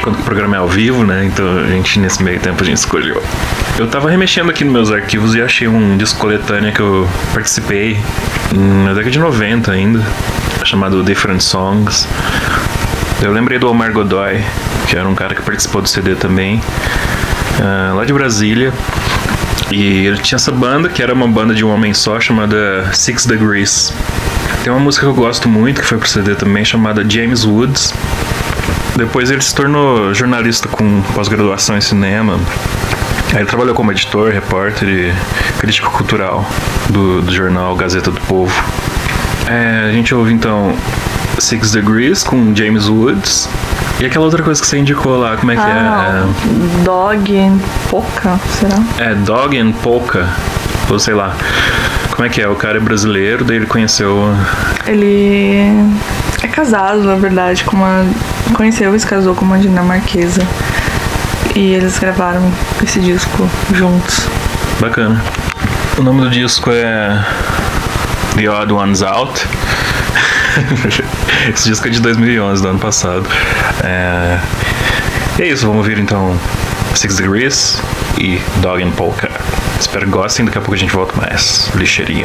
de conta que o programa é ao vivo, né? Então a gente, nesse meio tempo, a gente escolheu. Eu tava remexendo aqui nos meus arquivos e achei um disco coletânea que eu participei na década de 90 ainda, chamado Different Songs. Eu lembrei do Omar Godoy, que era um cara que participou do CD também, lá de Brasília. E ele tinha essa banda, que era uma banda de um homem só, chamada Six Degrees. Tem uma música que eu gosto muito, que foi pro CD também, chamada James Woods. Depois ele se tornou jornalista com pós-graduação em cinema. Aí ele trabalhou como editor, repórter e crítico cultural do jornal Gazeta do Povo. A gente ouve então Six Degrees com James Woods. E aquela outra coisa que você indicou lá, como é que é? Dog and Polka, será? Dog and Polka, ou sei lá. Como é que é? O cara é brasileiro, daí ele conheceu... Ele é casado, na verdade, conheceu e se casou com uma dinamarquesa. E eles gravaram esse disco juntos. Bacana. O nome do disco é The Odd Ones Out. Esse disco é de 2011, do ano passado. E é isso, vamos ouvir então Six Degrees e Dog and Polka. Espero que gostem, daqui a pouco a gente volta mais. Lixeirinha.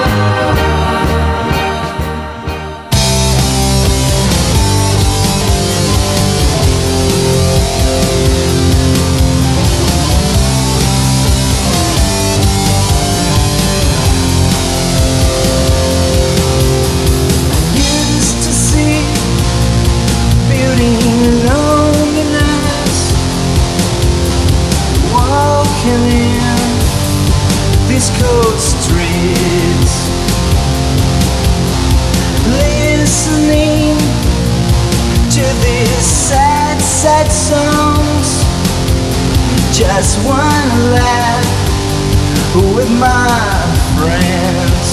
Just wanna laugh with my friends.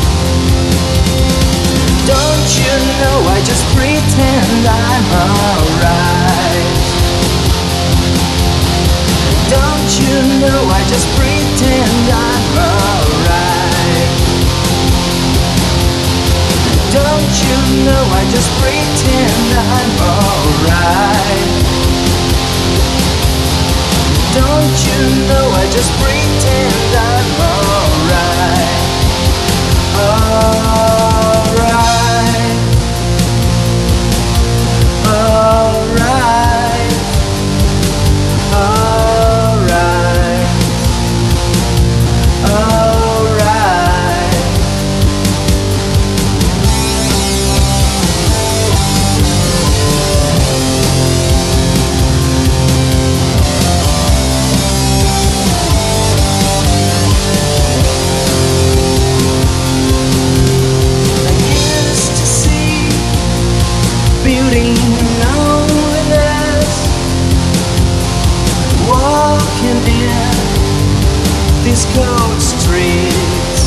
Don't you know I just pretend I'm alright? Don't you know I just pretend I'm alright? Don't you know I just pretend I'm alright? Don't you know I just pretend I'm alright? Alright. Alright. Alright. Alright. These cold streets,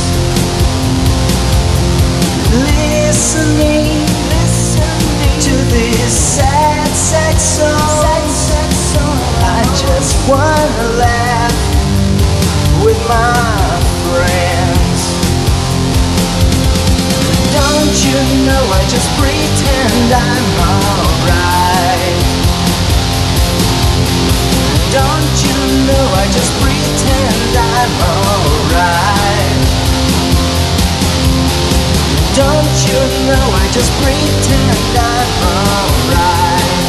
listening to these sad, sad songs. I just wanna laugh with my friends. Don't you know I just pretend I'm alright? Don't you know I just pretend I'm alright? Don't you know I just pretend I'm alright?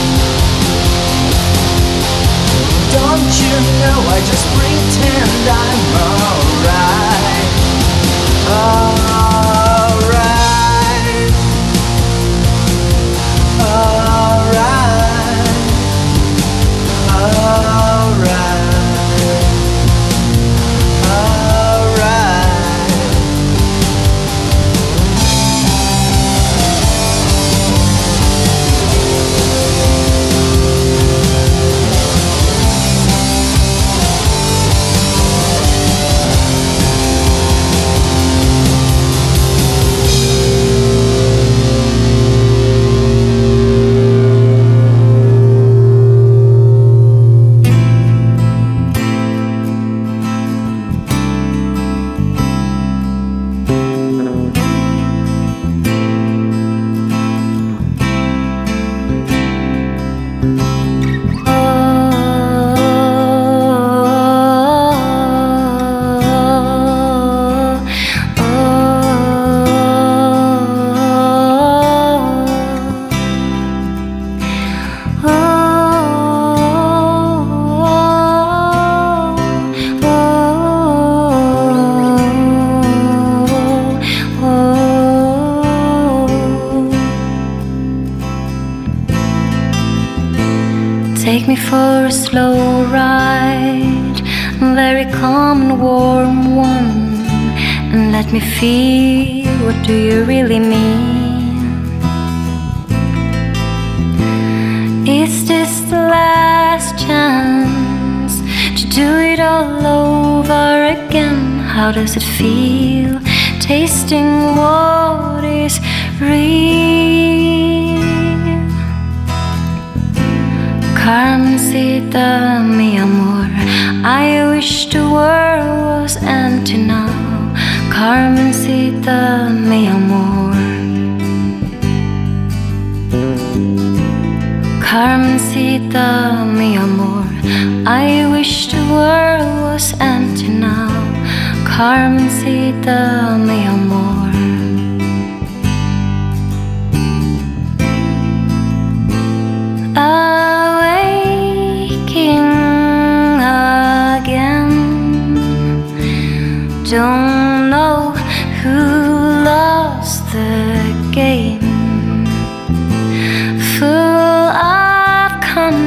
Don't you know I just pretend I'm alright? Alright. Alright. Alright. Take me for a slow ride, very calm and warm one, and let me feel, what do you really mean? Is this the last chance to do it all over again? How does it feel, tasting what is real? Carmencita, mi amor, I wish the world was empty now. Carmencita, mi amor. Carmencita, mi amor, I wish the world was empty now. Carmencita, mi amor. Awaking again, don't know who lost the game. Full of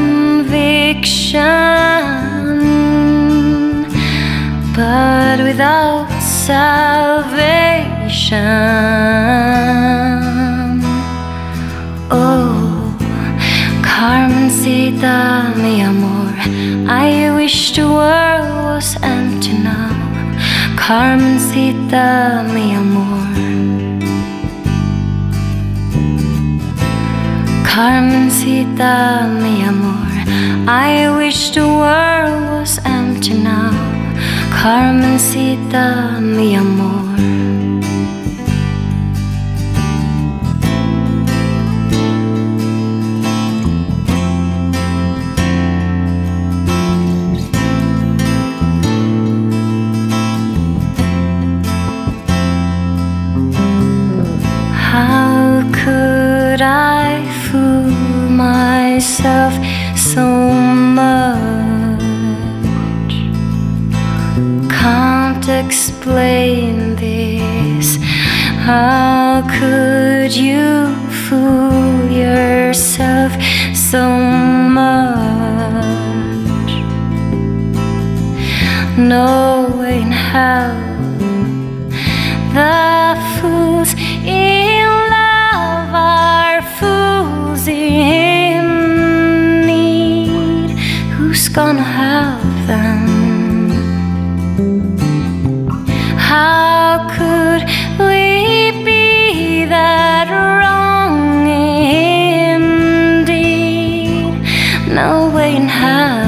conviction, but without salvation. Oh, Carmencita, mi amor, I wish the world was empty now. Carmencita, mi amor. Carmencita, mi amor, I wish the world was empty now. Carmencita, mi amor. How could I fool myself so much? Can't explain this. How could you fool yourself so much? No way in hell the fools in love are fools in need. Who's gonna help them? How could we be that wrong indeed? No way in hell.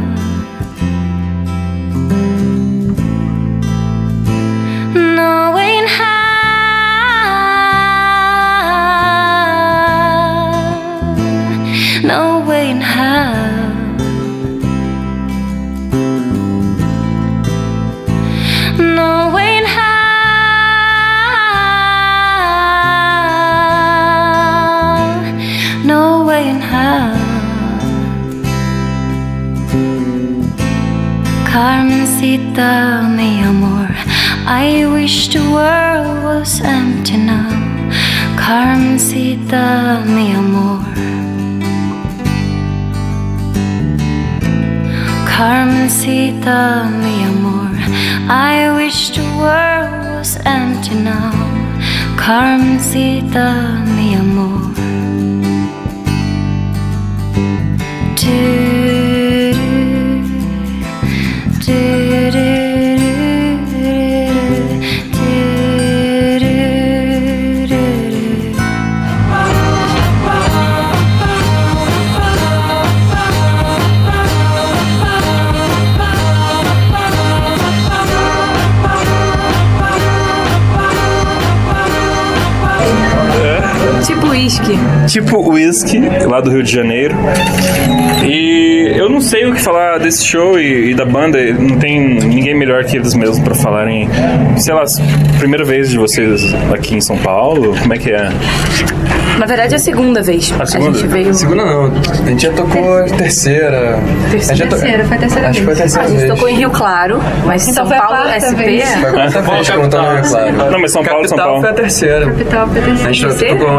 No way in hell. No way in hell. No way in hell. No way in hell. Carmencita, mi amor, I wish the world was empty now. Carmencita, mi amor. Carmencita, mi amor, I wish the world was empty now. Carmencita, mi amor. Tipo uísque. Tipo whisky, lá do Rio de Janeiro. E eu não sei o que falar desse show e da banda. Não tem ninguém melhor que eles mesmos pra falarem. Sei lá, primeira vez de vocês aqui em São Paulo? Como é que é? Na verdade é a segunda vez. A segunda? A gente veio... Segunda não, a gente já tocou terceira. Terceira, foi a terceira Acho que vez. foi a terceira A gente vez. tocou em Rio Claro, mas Então São foi a Paulo quarta SP vez. Foi a quarta vez que eu não tava no Rio Claro. Não, mas São Paulo, São Capital Paulo. foi a terceira. Capital foi a terceira. A gente tocou uma vez aqui no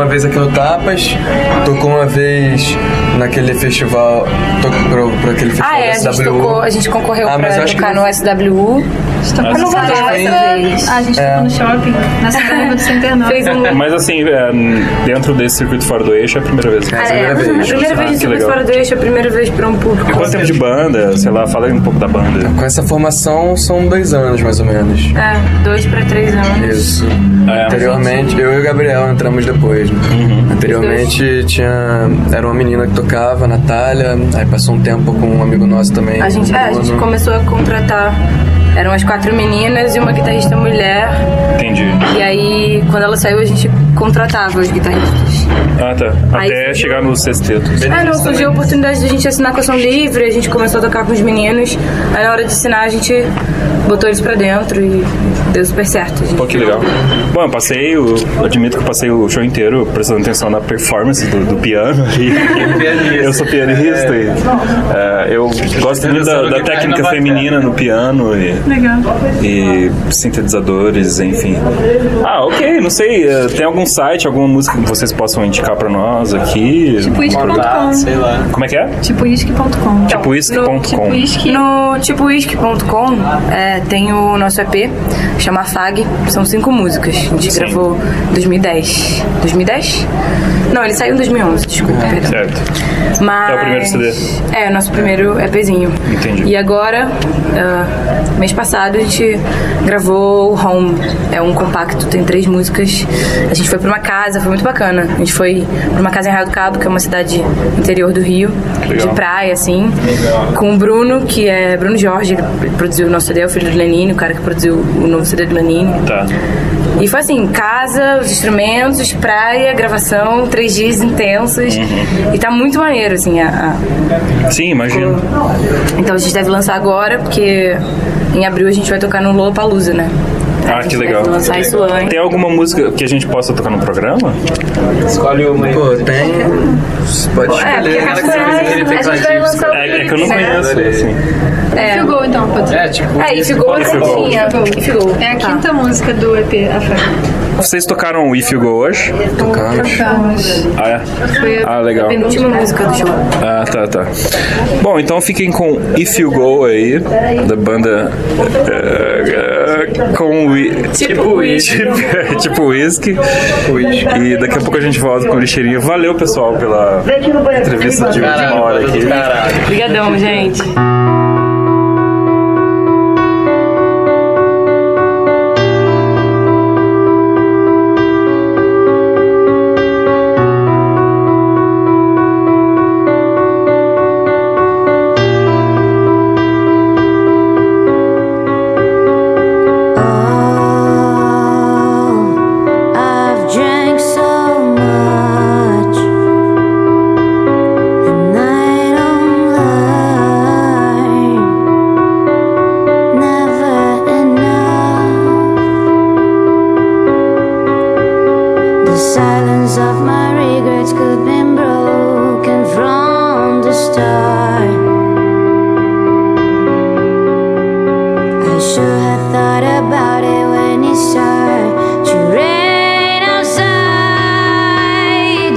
Tapas, tocou uma vez naquele festival, pra aquele festival da SWU. A gente concorreu mas pra eu acho tocar que- no SWU. A gente tocou no shopping, na Santa do Centenário. Fez um... Mas assim, dentro desse circuito fora do eixo é a primeira vez. A primeira vez. primeira vez que de circuito legal. fora do eixo, a primeira vez pra um público. E quanto tempo de banda? Sei lá, fala aí um pouco da banda. Com essa formação são 2 anos, mais ou menos. 2 pra 3 anos. Isso. É. Anteriormente, eu e o Gabriel entramos depois, né? Anteriormente era uma menina que tocava, a Natália, aí passou um tempo com um amigo nosso também. A gente Bruno. começou a contratar. Eram as 4 meninas e uma guitarrista mulher. Entendi. E aí, quando ela saiu, a gente contratava os guitarristas. Ah, tá. Aí Até surgiu- chegar no sexteto. Não, surgiu a oportunidade de a gente assinar com a Ação Livre, a gente começou a tocar com os meninos. Aí na hora de assinar, a gente botou eles pra dentro e deu super certo. Pô, que legal. Bom, eu admito que eu passei o show inteiro prestando atenção na performance do piano. Eu sou pianista e eu gosto muito da técnica feminina no piano e sintetizadores, enfim. Ok, não sei, tem algum site, alguma música que vocês possam indicar pra nós aqui? Tipo whisky.com. Sei lá. Como é que é? Tipo whisky.com. Tipo whisky.com. Tipo whisky. No tipowhisky.com tem o nosso EP, chama FAG, são 5 músicas. A gente gravou em 2010. 2010? Não, ele saiu em 2011, desculpa, perdão. Certo. Mas... É o primeiro CD? É, o nosso primeiro EPzinho. Entendi. E agora, mês passado, a gente gravou o Home. É um compacto, tem 3 músicas. A gente foi pra uma casa, foi muito bacana. A gente foi pra uma casa em Arraial do Cabo, que é uma cidade interior do Rio, Legal. de praia, assim. Com o Bruno, que é Bruno Jorge, ele produziu o nosso CD, o filho do Lenine, o cara que produziu o novo CD do Lenine. Tá. E foi assim, casa, os instrumentos, praia, gravação, 3 dias intensos. E tá muito maneiro, assim, Sim, imagino. Então a gente deve lançar agora, porque em abril a gente vai tocar no Lollapalooza, né? Ah, que legal. Deve lançar isso antes. Tem alguma música que a gente possa tocar no programa? Escolhe uma aí. Pô, tem... Pode Porque escolher. a gente vai lançar o É que eu não clipe, né? conheço, assim. If You Go, então, pode ser. tipo... If You Go é certinha. If You Go. É a quinta música do EP, a Fag. Vocês tocaram o If You Go hoje? Tocamos. Ah, é? Foi Ah, legal. A penúltima música do show. Ah, tá. Bom, então fiquem com If You Go aí, da banda com Tipo whisky. tipo whisky. E daqui a pouco a gente volta com o lixeirinho. Valeu, pessoal, pela entrevista de última hora aqui. Obrigadão, gente. I've drank so much, and I don't lie. Never enough. The silence of my regrets could be broken from the start. I sure had thought about it when it started to rain outside.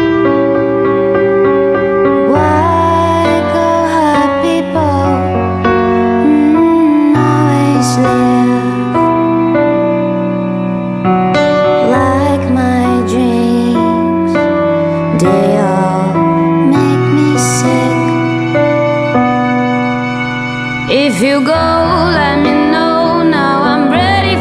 Why go hurt people always live like my dreams? They all make me sick. If you go, let me know. Now I'm ready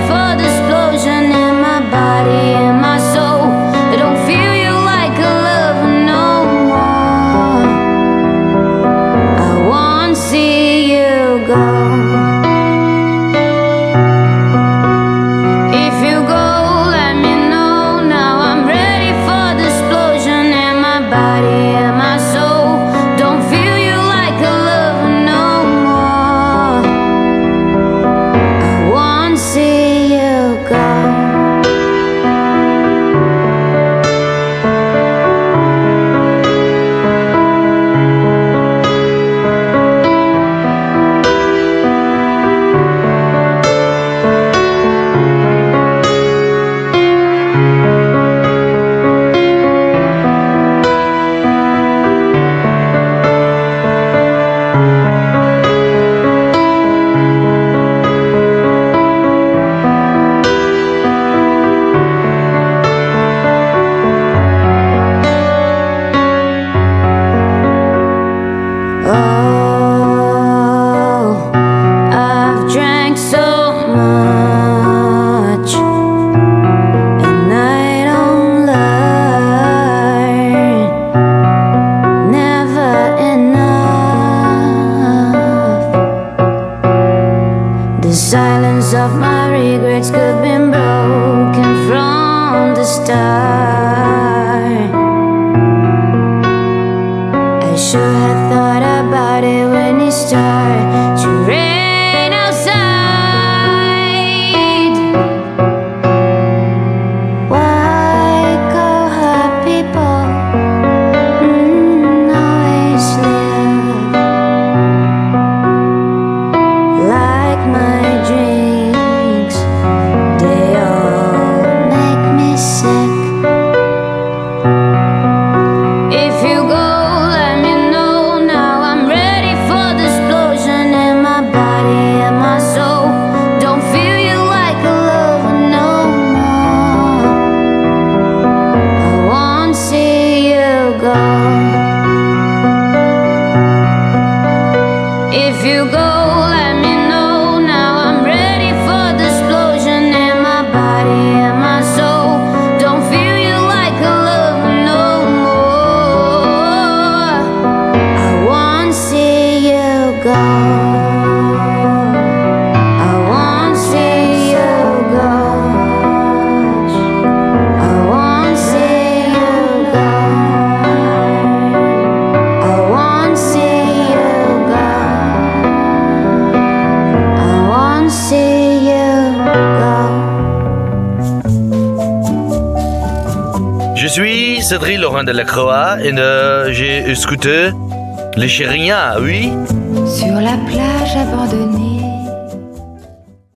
suis Cédric Laurent Delacroix et j'ai écouté Les Chériens, oui. Sur la plage abandonnée,